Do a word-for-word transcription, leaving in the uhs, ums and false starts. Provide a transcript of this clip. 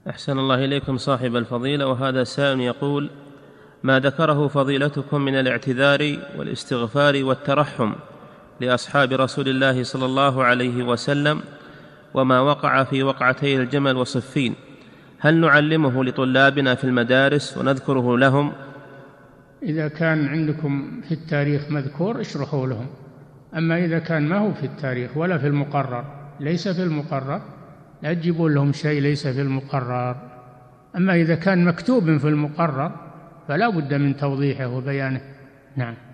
أحسن الله إليكم صاحب الفضيلة. وهذا سائل يقول: ما ذكره فضيلتكم من الاعتذار والاستغفار والترحم لأصحاب رسول الله صلى الله عليه وسلم وما وقع في وقعتي الجمل وصفين، هل نعلمه لطلابنا في المدارس ونذكره لهم؟ إذا كان عندكم في التاريخ مذكور اشرحوا لهم، أما إذا كان ما هو في التاريخ ولا في المقرر، ليس في المقرر، لا تجيبون لهم شيء ليس في المقرر. أما إذا كان مكتوب في المقرر فلا بد من توضيحه وبيانه. نعم.